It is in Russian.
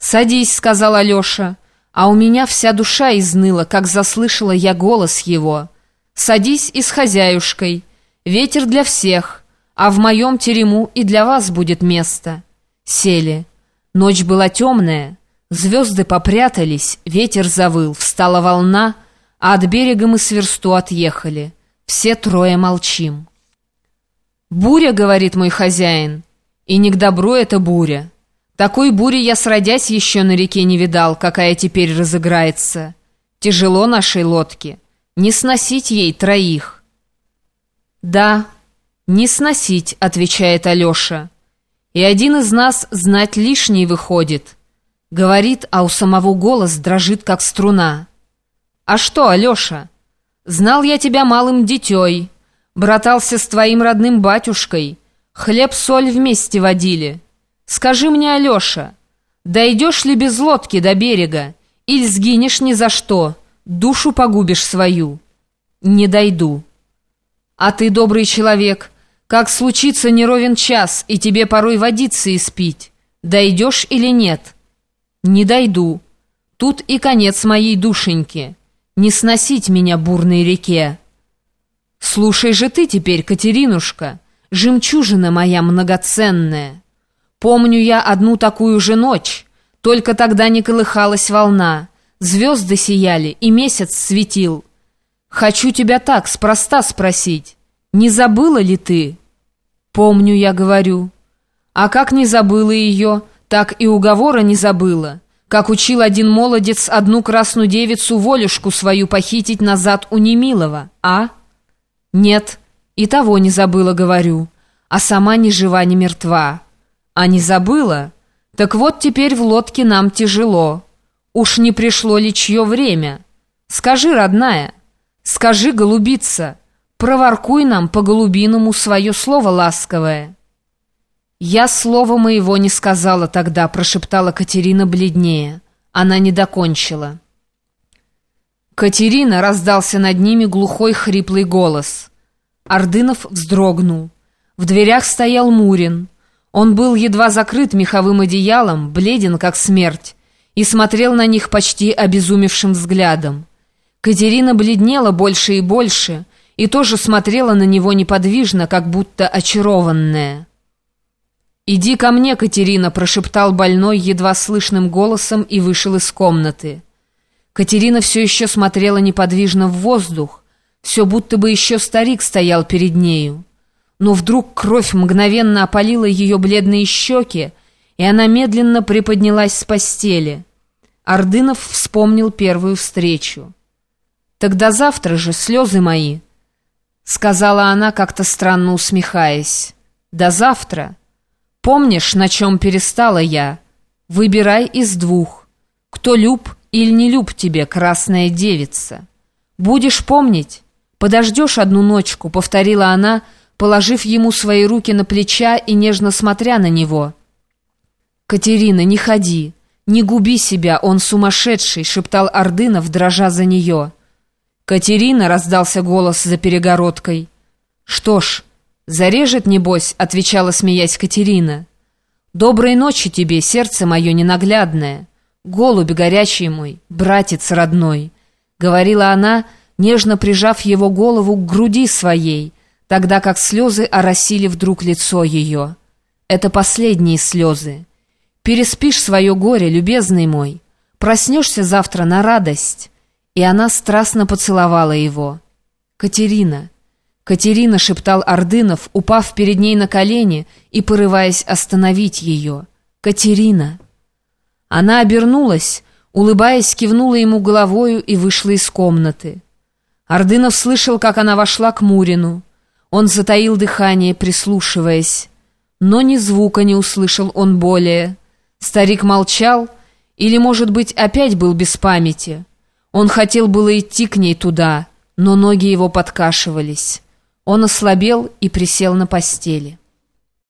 «Садись», — сказал Алеша, а у меня вся душа изныла, как заслышала я голос его. «Садись и с хозяюшкой. Ветер для всех, а в моем терему и для вас будет место». Сели. Ночь была темная, звезды попрятались, ветер завыл, встала волна, а от берега мы с версту отъехали. Все трое молчим. «Буря», — говорит мой хозяин, — «и не к добру эта буря. Такой бури я сродясь еще на реке не видал, какая теперь разыграется. Тяжело нашей лодке, не сносить ей троих». «Да, не сносить», — отвечает Алеша. «И один из нас знать лишний выходит». Говорит, а у самого голос дрожит, как струна. «А что, Алеша? Знал я тебя малым дитей, братался с твоим родным батюшкой, хлеб-соль вместе водили. Скажи мне, Алеша, дойдешь ли без лодки до берега, или сгинешь ни за что, душу погубишь свою?» «Не дойду». «А ты, добрый человек, как случится неровен час, и тебе порой водиться испить, дойдешь или нет?» «Не дойду. Тут и конец моей душеньки. Не сносить меня бурной реке». «Слушай же ты теперь, Катеринушка, жемчужина моя многоценная. Помню я одну такую же ночь, только тогда не колыхалась волна, звезды сияли и месяц светил. Хочу тебя так спроста спросить, не забыла ли ты?» «Помню, я говорю». «А как не забыла ее, так и уговора не забыла, как учил один молодец одну красную девицу волюшку свою похитить назад у немилого, а?» «Нет, и того не забыла, говорю, а сама ни жива, ни мертва». «А не забыла? Так вот теперь в лодке нам тяжело. Уж не пришло ли чье время? Скажи, родная, скажи, голубица, проворкуй нам по-голубиному свое слово ласковое». «Я слова моего не сказала тогда», — прошептала Катерина бледнее. Она не докончила. «Катерина!» — раздался над ними глухой хриплый голос. Ордынов вздрогнул. В дверях стоял Мурин. Он был едва закрыт меховым одеялом, бледен как смерть, и смотрел на них почти обезумевшим взглядом. Катерина бледнела больше и больше, и тоже смотрела на него неподвижно, как будто очарованная. «Иди ко мне, Катерина», — прошептал больной едва слышным голосом и вышел из комнаты. Катерина все еще смотрела неподвижно в воздух, все будто бы еще старик стоял перед нею. Но вдруг кровь мгновенно опалила ее бледные щеки, и она медленно приподнялась с постели. Ордынов вспомнил первую встречу. «Тогда завтра же, слезы мои», — сказала она, как-то странно усмехаясь. «До завтра. Помнишь, на чем перестала я? Выбирай из двух. Кто люб или не люб тебе, красная девица? Будешь помнить? Подождешь одну ночку», — повторила она, положив ему свои руки на плеча и нежно смотря на него. «Катерина, не ходи, не губи себя, он сумасшедший», — шептал Ордынов, дрожа за нее. «Катерина», — раздался голос за перегородкой. «Что ж, зарежет, небось», — отвечала, смеясь, Катерина. «Доброй ночи тебе, сердце мое ненаглядное, голубь горячий мой, братец родной», — говорила она, нежно прижав его голову к груди своей, тогда как слезы оросили вдруг лицо ее. «Это последние слезы. Переспишь свое горе, любезный мой, проснешься завтра на радость». И она страстно поцеловала его. «Катерина, Катерина», — шептал Ордынов, упав перед ней на колени и порываясь остановить ее. «Катерина». Она обернулась, улыбаясь, кивнула ему головою и вышла из комнаты. Ордынов слышал, как она вошла к Мурину. Он затаил дыхание, прислушиваясь. Но ни звука не услышал он более. Старик молчал, или, может быть, опять был без памяти. Он хотел было идти к ней туда, но ноги его подкашивались. Он ослабел и присел на постели.